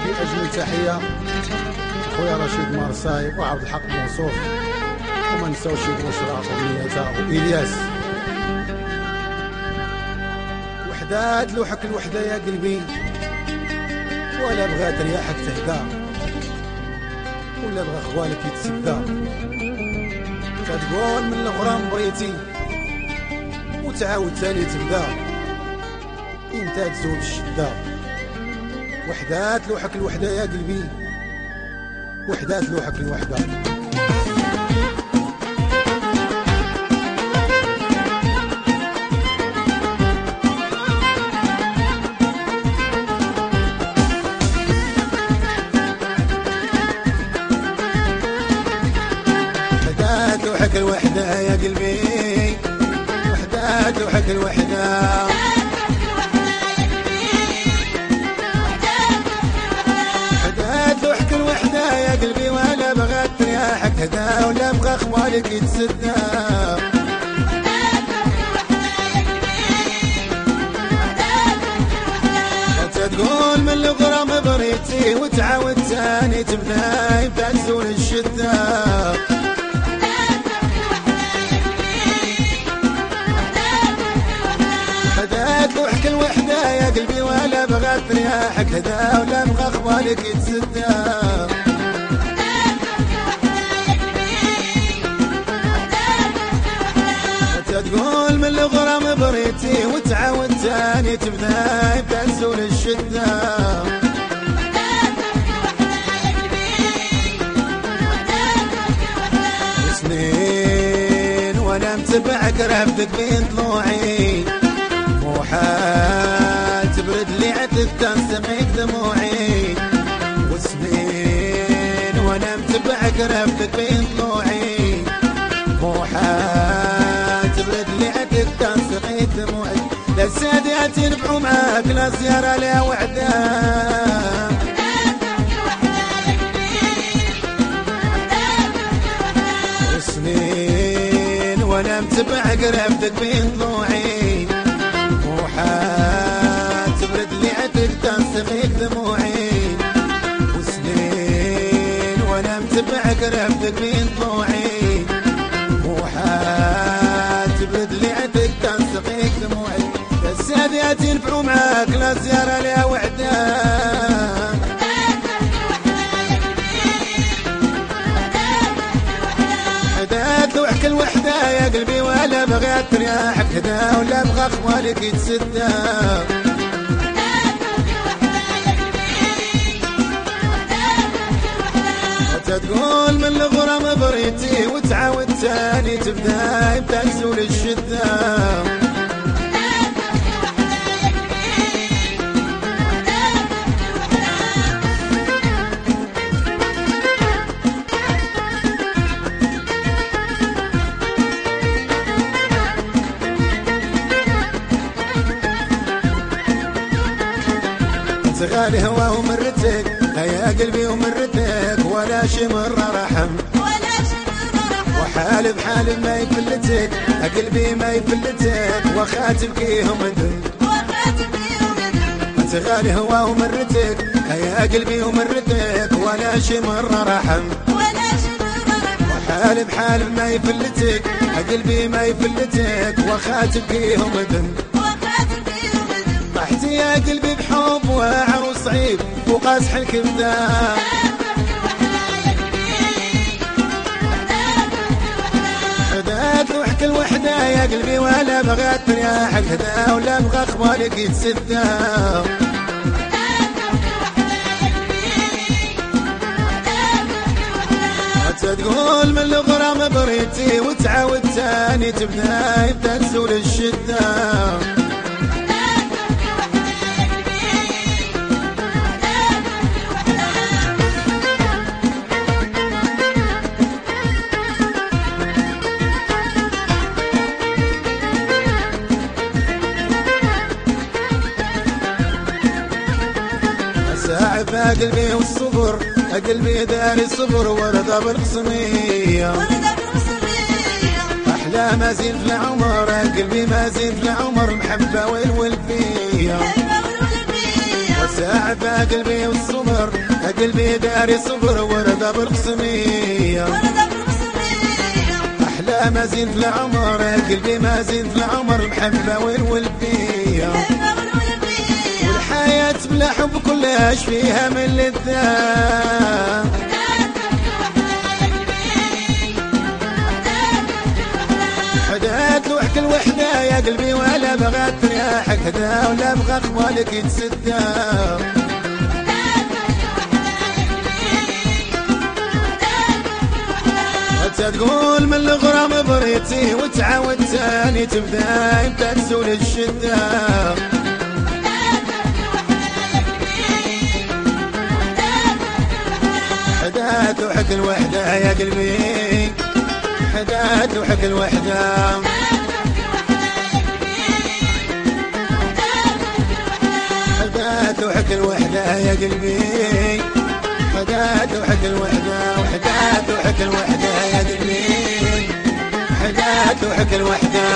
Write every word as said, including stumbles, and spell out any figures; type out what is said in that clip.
بأجمل تحية خويا رشيد مارساي وعبد الحق موصوف، وما نساوش يدروا شراف أغنيته وإلياس. وحدات لوحك الوحدة يا قلبي، ولا بغات رياحك تهدى، ولا بغا خوالك يتسدى. تتقول من الغرام بريتي وتعاود تاني تبدا، انت تزول الشدة. وحدات لوحك الوحدة يا قلبي، وحدات لوحك الوحدة. وحدات لوحك الوحدة يا قلبي، وحدات لوحك الوحدة. يا قلبي ولا بغات رياحك هدا، ولا بغا خوالك يتسدى. انت تقول من الغرام بريتي وتعاود تاني تبدا، يبدا تزول الشدة. حدات لوحك الوحدة يا قلبي ولا بغات رياحك هدا، ولا بغا خوالك يتسدى. تقول من الغرام بريتي وتعاود تاني تبدا، يبدا تزول الشدة. سنين وانا متبعك رافدك بين طلوعي، مو حال تبرد لي عتب تنسميك دموعي. وسنين وانا متبعك رافدك بين طلوعي، مو حال تبرد لي عتب تنسقيت دموعي. لا السادات ينفعوا معاك، لا زيارة لا وعدة. سنين وانا متبعك رافدك بين ضلوعي، مو حال تبرد لي عتب تنسقيت دموعي. وسنين وانا متبعك رافدك بين ضلوعي، مو حال تبرد لي عتب تنسقيت دموعي. السادات ينفعوا معاك، لا زيارة لا وعدة. حدات لوحك الوحدة يا قلبي ولا بغات رياحك هدا، ولا بغا خوالك يتسدى. تقول من الغرام بريتي وتعاود تاني تبدا، يبدا تزول الشدة. غالي هوا ومرتك يا قلبي ومرتك، ولا شي مرة رحم ولا شي مرة رحم. وحال بحال ما يفلتك قلبي ما يفلتك، وخاتم كيهم دم وخاتم كيهم دم. انت غالي هوا ومرتك يا قلبي ومرتك، ولا شي مرة رحم ولا شي مرة رحم. وحال بحال ما يفلتك قلبي ما يفلتك، وخاتم كيهم دم طحتي يا قلبي بحب وعروس صعيب وقاسح الكبدة. حدات لوحك الوحدة يا قلبي ولا بغات رياحك هدا، ولا بغا خوالك يتسدى. تقول من الغرام بريتي وتعاود تاني تبدا، يبدا تزول الشدة. ساعف قلبي والصبر قلبي داري الصبر، ورده بالقصمية أحلى ما زين في العمر، قلبي ما زين في العمر، محبة والولفية. تعب قلبي والصبر قلبي داري صبر ورده بالقسمية ورده بالقسمية أحلى ما زين في العمر قلبي ما زين في العمر المحبة والولفية المحبة والولفية والحياة بلا حب كلها اش فيها من لذة حدات لوحك الوحدة يا قلبي ولا بغات ترياحك هدا ولا بغى قبالك يتسدى تقول من الغرام بريتي وتعاود تاني تبدا امتى تزول الشدة حدات لوحك الوحدة يا قلبي حدات لوحك الوحدة حدات لوحك الوحدة يا قلبي حدات لوحك الوحدة وحدات لوحك الوحدة يا قلبي حدات لوحك الوحدة